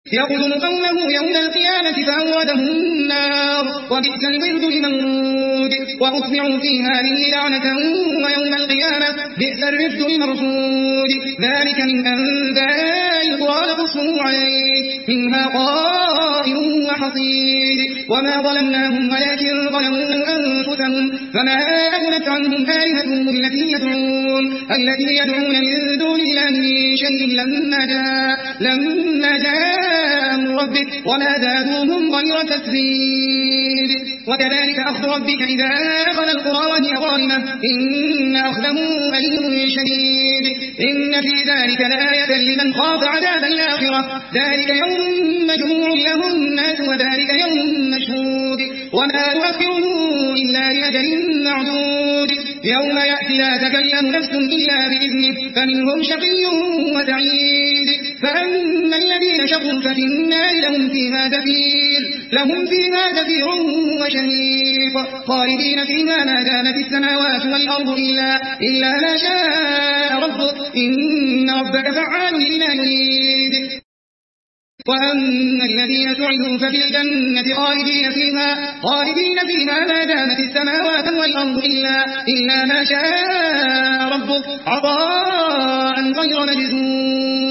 يقدم قومه يوم القيامة فأوردهم النار وبئس الورد المورود وأتبعوا في هذه لعنة ويوم القيامة بئس الرفد المرفود ذلك من أنباء القرى نقصه عليك منها قائم وحصيد وما ظلمناهم ولكن ظلموا أنفسهم فما أغنت عنهم آلهتهم التي يدعون من دون الله من شيء لما جاء أمر ربك وما زادوهم غير تتبيب وكذلك أخذ ربك إذا أخذ القرى وهي ظالمة إن أخذه أليم شديد إن في ذلك لآية لمن خاف عذاب الآخرة ذلك يوم مجموع له الناس وذلك يوم مشهود وما نؤخره إلا لأجل معدود يوم يأتي لا تكلم نفس إلا بإذنه فمنهم شقي وسعيد فأما الذين شقوا ففي النار لهم فيها زفير وشهيق خالدين فيها ما دامت السماوات والأرض إلا ما شاء ربك إن ربك فعال لما يريد وأما الذين سعدوا ففي الجنة خالدين فيها ما دامت السماوات والأرض إلا ما شاء ربك عطاء غير مجزوم